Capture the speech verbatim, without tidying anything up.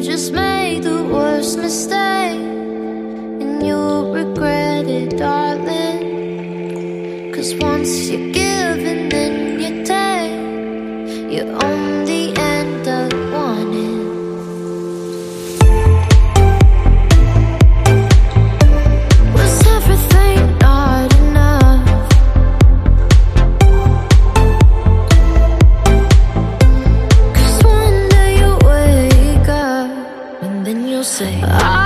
just made the worst mistake, and you'll regret it, darling. Cause once you give and then you take, you only end up wanting. Was everything not enough? Cause one day you wake up and then you'll say, I